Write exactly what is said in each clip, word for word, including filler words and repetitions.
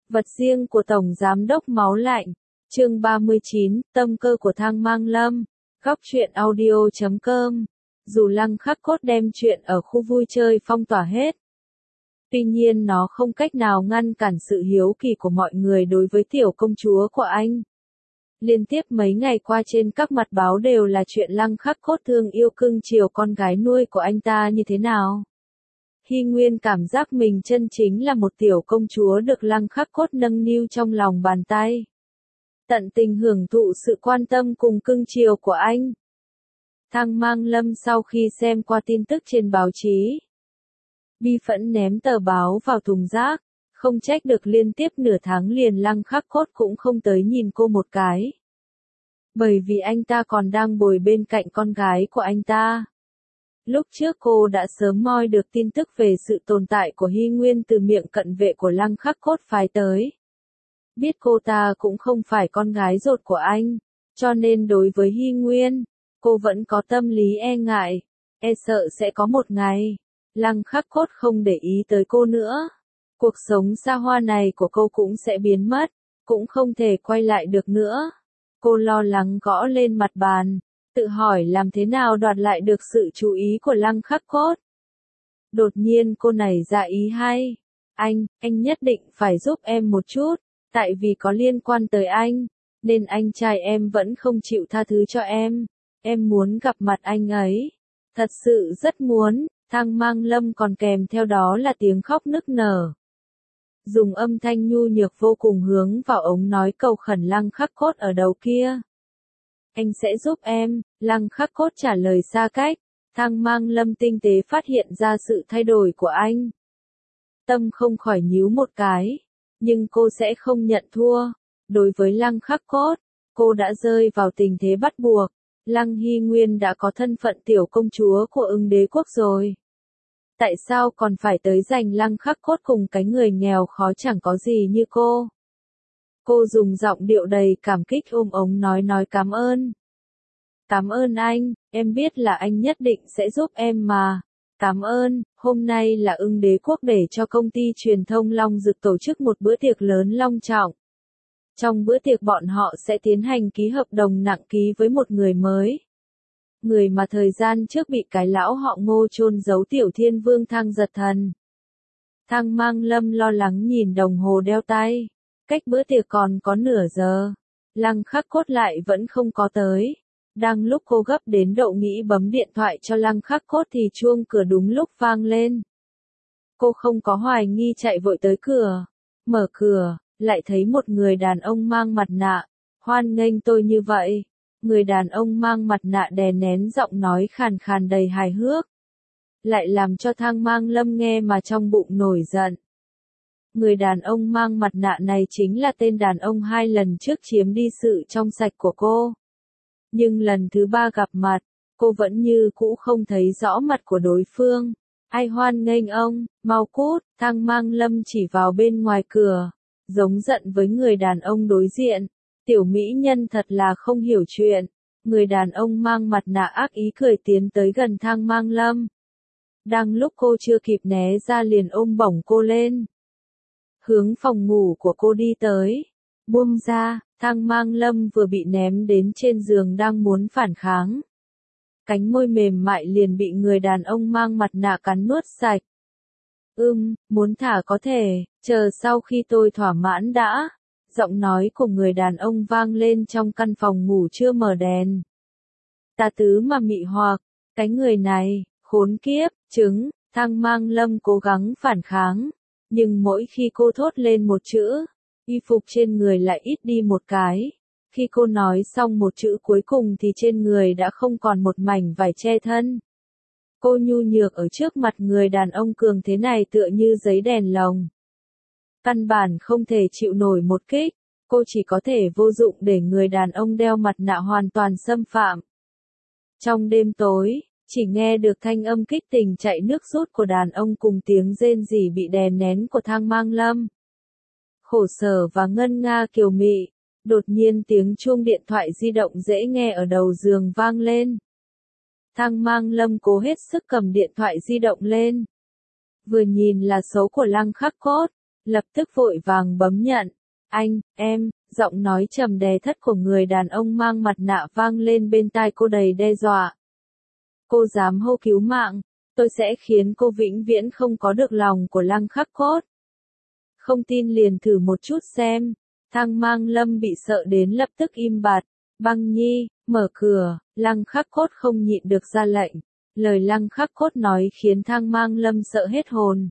Vật riêng của Tổng Giám đốc Máu Lạnh. Chương ba mươi chín, tâm cơ của Thang Mang Lâm. Góc truyện audio chấm com. Dù Lăng Khắc Cốt đem chuyện ở khu vui chơi phong tỏa hết, tuy nhiên nó không cách nào ngăn cản sự hiếu kỳ của mọi người đối với tiểu công chúa của anh. Liên tiếp mấy ngày qua trên các mặt báo đều là chuyện Lăng Khắc Cốt thương yêu cưng chiều con gái nuôi của anh ta như thế nào. Hy Nguyên cảm giác mình chân chính là một tiểu công chúa được Lăng Khắc Cốt nâng niu trong lòng bàn tay, tận tình hưởng thụ sự quan tâm cùng cưng chiều của anh. Thang Mang Lâm sau khi xem qua tin tức trên báo chí, bi phẫn ném tờ báo vào thùng rác, không trách được liên tiếp nửa tháng liền Lăng Khắc Cốt cũng không tới nhìn cô một cái. Bởi vì anh ta còn đang bồi bên cạnh con gái của anh ta. Lúc trước cô đã sớm moi được tin tức về sự tồn tại của Hy Nguyên từ miệng cận vệ của Lăng Khắc Cốt phái tới. Biết cô ta cũng không phải con gái ruột của anh, cho nên đối với Hy Nguyên, cô vẫn có tâm lý e ngại, e sợ sẽ có một ngày, Lăng Khắc Cốt không để ý tới cô nữa. Cuộc sống xa hoa này của cô cũng sẽ biến mất, cũng không thể quay lại được nữa. Cô lo lắng gõ lên mặt bàn, tự hỏi làm thế nào đoạt lại được sự chú ý của Lăng Khắc Cốt. Đột nhiên cô nảy ra ý hay. Anh, anh nhất định phải giúp em một chút, tại vì có liên quan tới anh, nên anh trai em vẫn không chịu tha thứ cho em. Em muốn gặp mặt anh ấy. Thật sự rất muốn. Thang Mang Lâm còn kèm theo đó là tiếng khóc nức nở. Dùng âm thanh nhu nhược vô cùng hướng vào ống nói cầu khẩn Lăng Khắc Cốt ở đầu kia. Anh sẽ giúp em, Lăng Khắc Cốt trả lời xa cách. Thang Mang Lâm tinh tế phát hiện ra sự thay đổi của anh. Tâm không khỏi nhíu một cái, nhưng cô sẽ không nhận thua. Đối với Lăng Khắc Cốt, cô đã rơi vào tình thế bắt buộc. Lăng Hy Nguyên đã có thân phận tiểu công chúa của Ưng Đế quốc rồi. Tại sao còn phải tới giành Lăng Khắc Cốt cùng cái người nghèo khó chẳng có gì như cô? Cô dùng giọng điệu đầy cảm kích ôm ống nói nói cảm ơn. Cảm ơn anh, em biết là anh nhất định sẽ giúp em mà. Cảm ơn, hôm nay là Ưng Đế quốc để cho công ty truyền thông Long Dực tổ chức một bữa tiệc lớn long trọng. Trong bữa tiệc bọn họ sẽ tiến hành ký hợp đồng nặng ký với một người mới. Người mà thời gian trước bị cái lão họ Ngô chôn giấu tiểu thiên vương Thang Giật Thần. Thang Mang Lâm lo lắng nhìn đồng hồ đeo tay. Cách bữa tiệc còn có nửa giờ. Lăng Khắc Cốt lại vẫn không có tới. Đang lúc cô gấp đến độ nghĩ bấm điện thoại cho Lăng Khắc Cốt thì chuông cửa đúng lúc vang lên. Cô không có hoài nghi chạy vội tới cửa. Mở cửa, lại thấy một người đàn ông mang mặt nạ. Hoan nghênh tôi như vậy. Người đàn ông mang mặt nạ đè nén giọng nói khàn khàn đầy hài hước. Lại làm cho Thang Mang Lâm nghe mà trong bụng nổi giận. Người đàn ông mang mặt nạ này chính là tên đàn ông hai lần trước chiếm đi sự trong sạch của cô. Nhưng lần thứ ba gặp mặt, cô vẫn như cũ không thấy rõ mặt của đối phương. Ai hoan nghênh ông, mau cút, Thang Mang Lâm chỉ vào bên ngoài cửa, giống giận với người đàn ông đối diện. Tiểu mỹ nhân thật là không hiểu chuyện. Người đàn ông mang mặt nạ ác ý cười tiến tới gần Thang Mang Lâm. Đang lúc cô chưa kịp né ra liền ôm bổng cô lên. Hướng phòng ngủ của cô đi tới. Buông ra, Thang Mang Lâm vừa bị ném đến trên giường đang muốn phản kháng. Cánh môi mềm mại liền bị người đàn ông mang mặt nạ cắn nuốt sạch. Ưm, muốn thả có thể, chờ sau khi tôi thỏa mãn đã. Giọng nói của người đàn ông vang lên trong căn phòng ngủ chưa mở đèn. Tà tứ mà mị hoặc, cái người này, khốn kiếp, trứng, Thang Mang Lâm cố gắng phản kháng. Nhưng mỗi khi cô thốt lên một chữ, y phục trên người lại ít đi một cái. Khi cô nói xong một chữ cuối cùng thì trên người đã không còn một mảnh vải che thân. Cô nhu nhược ở trước mặt người đàn ông cường thế này tựa như giấy đèn lồng. Căn bản không thể chịu nổi một kích, cô chỉ có thể vô dụng để người đàn ông đeo mặt nạ hoàn toàn xâm phạm. Trong đêm tối, chỉ nghe được thanh âm kích tình chạy nước rút của đàn ông cùng tiếng rên rỉ bị đè nén của Thang Mang Lâm. Khổ sở và ngân nga kiều mị, đột nhiên tiếng chuông điện thoại di động dễ nghe ở đầu giường vang lên. Thang Mang Lâm cố hết sức cầm điện thoại di động lên. Vừa nhìn là số của Lăng Khắc Cốt. lập tức vội vàng bấm nhận. Anh, em, giọng nói trầm đè thấp của người đàn ông mang mặt nạ vang lên bên tai cô đầy đe dọa. Cô dám hô cứu mạng, tôi sẽ khiến cô vĩnh viễn không có được lòng của Lăng Khắc Cốt. Không tin liền thử một chút xem. Thang Mang Lâm bị sợ đến lập tức im bặt. Băng Nhi, mở cửa. Lăng Khắc Cốt không nhịn được ra lệnh. Lời Lăng Khắc Cốt nói khiến Thang Mang Lâm sợ hết hồn.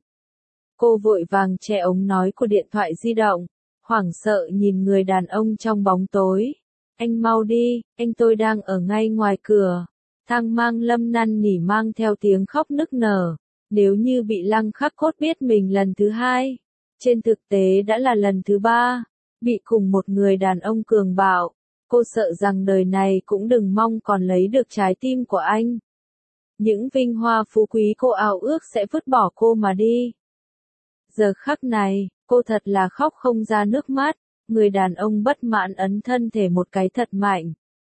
Cô vội vàng che ống nói của điện thoại di động, hoảng sợ nhìn người đàn ông trong bóng tối. Anh mau đi, anh tôi đang ở ngay ngoài cửa. Thang Mang Lâm năn nỉ mang theo tiếng khóc nức nở. Nếu như bị Lăng Khắc Cốt biết mình lần thứ hai, trên thực tế đã là lần thứ ba, bị cùng một người đàn ông cường bạo, cô sợ rằng đời này cũng đừng mong còn lấy được trái tim của anh. Những vinh hoa phú quý cô ao ước sẽ vứt bỏ cô mà đi. Giờ khắc này, cô thật là khóc không ra nước mắt, người đàn ông bất mãn ấn thân thể một cái thật mạnh.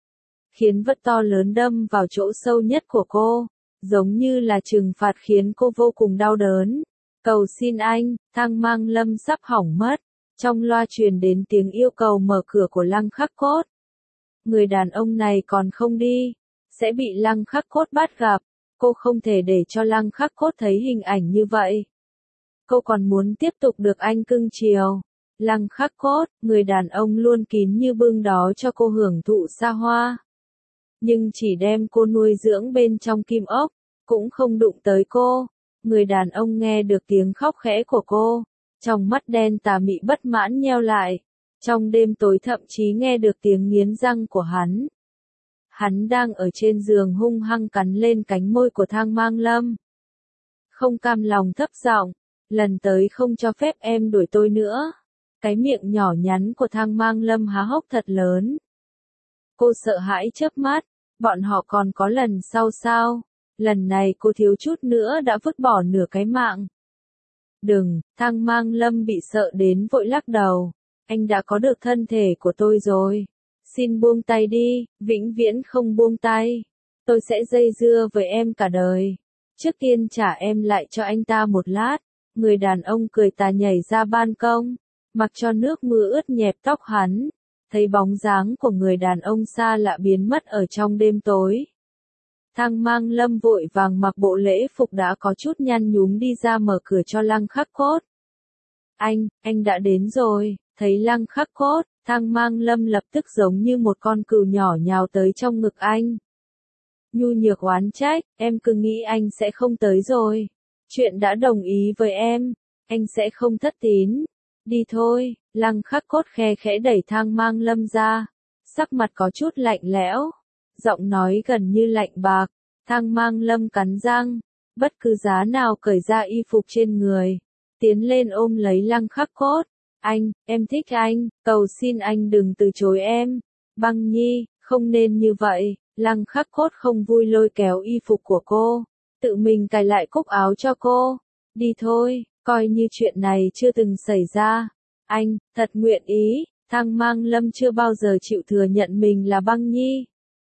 Khiến vật to lớn đâm vào chỗ sâu nhất của cô, giống như là trừng phạt khiến cô vô cùng đau đớn. Cầu xin anh, Thang Mang Lâm sắp hỏng mất. Trong loa truyền đến tiếng yêu cầu mở cửa của Lăng Khắc Cốt. Người đàn ông này còn không đi, sẽ bị Lăng Khắc Cốt bắt gặp. Cô không thể để cho Lăng Khắc Cốt thấy hình ảnh như vậy. Cô còn muốn tiếp tục được anh cưng chiều. Lăng Khắc Cốt, người đàn ông luôn kín như bưng đó cho cô hưởng thụ xa hoa. Nhưng chỉ đem cô nuôi dưỡng bên trong kim ốc, cũng không đụng tới cô. Người đàn ông nghe được tiếng khóc khẽ của cô, trong mắt đen tà mị bất mãn nheo lại. Trong đêm tối thậm chí nghe được tiếng nghiến răng của hắn. Hắn đang ở trên giường hung hăng cắn lên cánh môi của Thang Mang Lâm. Không cam lòng thấp giọng, lần tới không cho phép em đuổi tôi nữa. Cái miệng nhỏ nhắn của Thang Mang Lâm há hốc thật lớn. Cô sợ hãi chớp mắt, bọn họ còn có lần sau sao? Lần này cô thiếu chút nữa đã vứt bỏ nửa cái mạng. Đừng, Thang Mang Lâm bị sợ đến vội lắc đầu. Anh đã có được thân thể của tôi rồi. Xin buông tay đi, vĩnh viễn không buông tay. Tôi sẽ dây dưa với em cả đời. Trước tiên trả em lại cho anh ta một lát. Người đàn ông cười tà nhảy ra ban công, mặc cho nước mưa ướt nhẹp tóc hắn. Thấy bóng dáng của người đàn ông xa lạ biến mất ở trong đêm tối. Thang Mang Lâm vội vàng mặc bộ lễ phục đã có chút nhăn nhúm đi ra mở cửa cho Lăng Khắc Cốt. Anh, anh đã đến rồi. Thấy Lăng Khắc Cốt, Thang Mang Lâm lập tức giống như một con cừu nhỏ nhào tới trong ngực anh. Nhu nhược oán trách, em cứ nghĩ anh sẽ không tới rồi. Chuyện đã đồng ý với em, anh sẽ không thất tín. Đi thôi, Lăng Khắc Cốt khe khẽ đẩy Thang Mang Lâm ra. Sắc mặt có chút lạnh lẽo, giọng nói gần như lạnh bạc. Thang Mang Lâm cắn răng, bất cứ giá nào cởi ra y phục trên người, tiến lên ôm lấy Lăng Khắc Cốt. Anh, em thích anh, cầu xin anh đừng từ chối em. Băng Nhi, không nên như vậy. Lăng Khắc Cốt không vui lôi kéo y phục của cô, tự mình cài lại cúc áo cho cô. Đi thôi, coi như chuyện này chưa từng xảy ra. Anh, thật nguyện ý. Thang Mang Lâm chưa bao giờ chịu thừa nhận mình là Băng Nhi.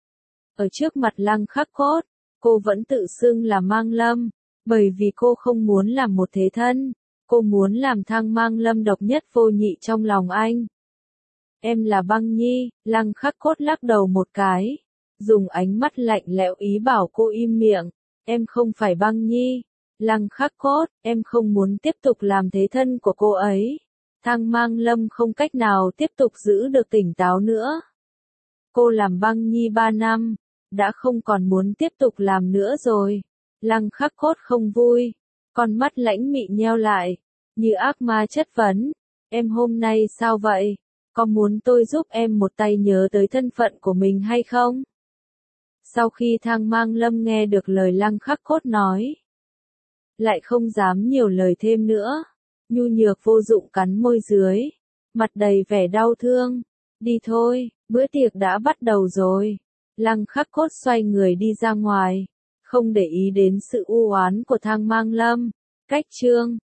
Ở trước mặt Lăng Khắc Cốt, cô vẫn tự xưng là Mang Lâm, bởi vì cô không muốn làm một thế thân. Cô muốn làm Thang Mang Lâm độc nhất vô nhị trong lòng anh. Em là Băng Nhi. Lăng Khắc Cốt lắc đầu một cái, dùng ánh mắt lạnh lẽo ý bảo cô im miệng. Em không phải Băng Nhi. Lăng Khắc Cốt, em không muốn tiếp tục làm thế thân của cô ấy. Thang Mang Lâm không cách nào tiếp tục giữ được tỉnh táo nữa. Cô làm Băng Nhi ba năm, đã không còn muốn tiếp tục làm nữa rồi. Lăng Khắc Cốt không vui, con mắt lãnh mị nheo lại, như ác ma chất vấn. Em hôm nay sao vậy? Có muốn tôi giúp em một tay nhớ tới thân phận của mình hay không? Sau khi Thang Mang Lâm nghe được lời Lăng Khắc Cốt nói, lại không dám nhiều lời thêm nữa. Nhu nhược vô dụng cắn môi dưới, mặt đầy vẻ đau thương. Đi thôi, bữa tiệc đã bắt đầu rồi. Lăng Khắc Cốt xoay người đi ra ngoài, không để ý đến sự u oán của Thang Mang Lâm. Cách chương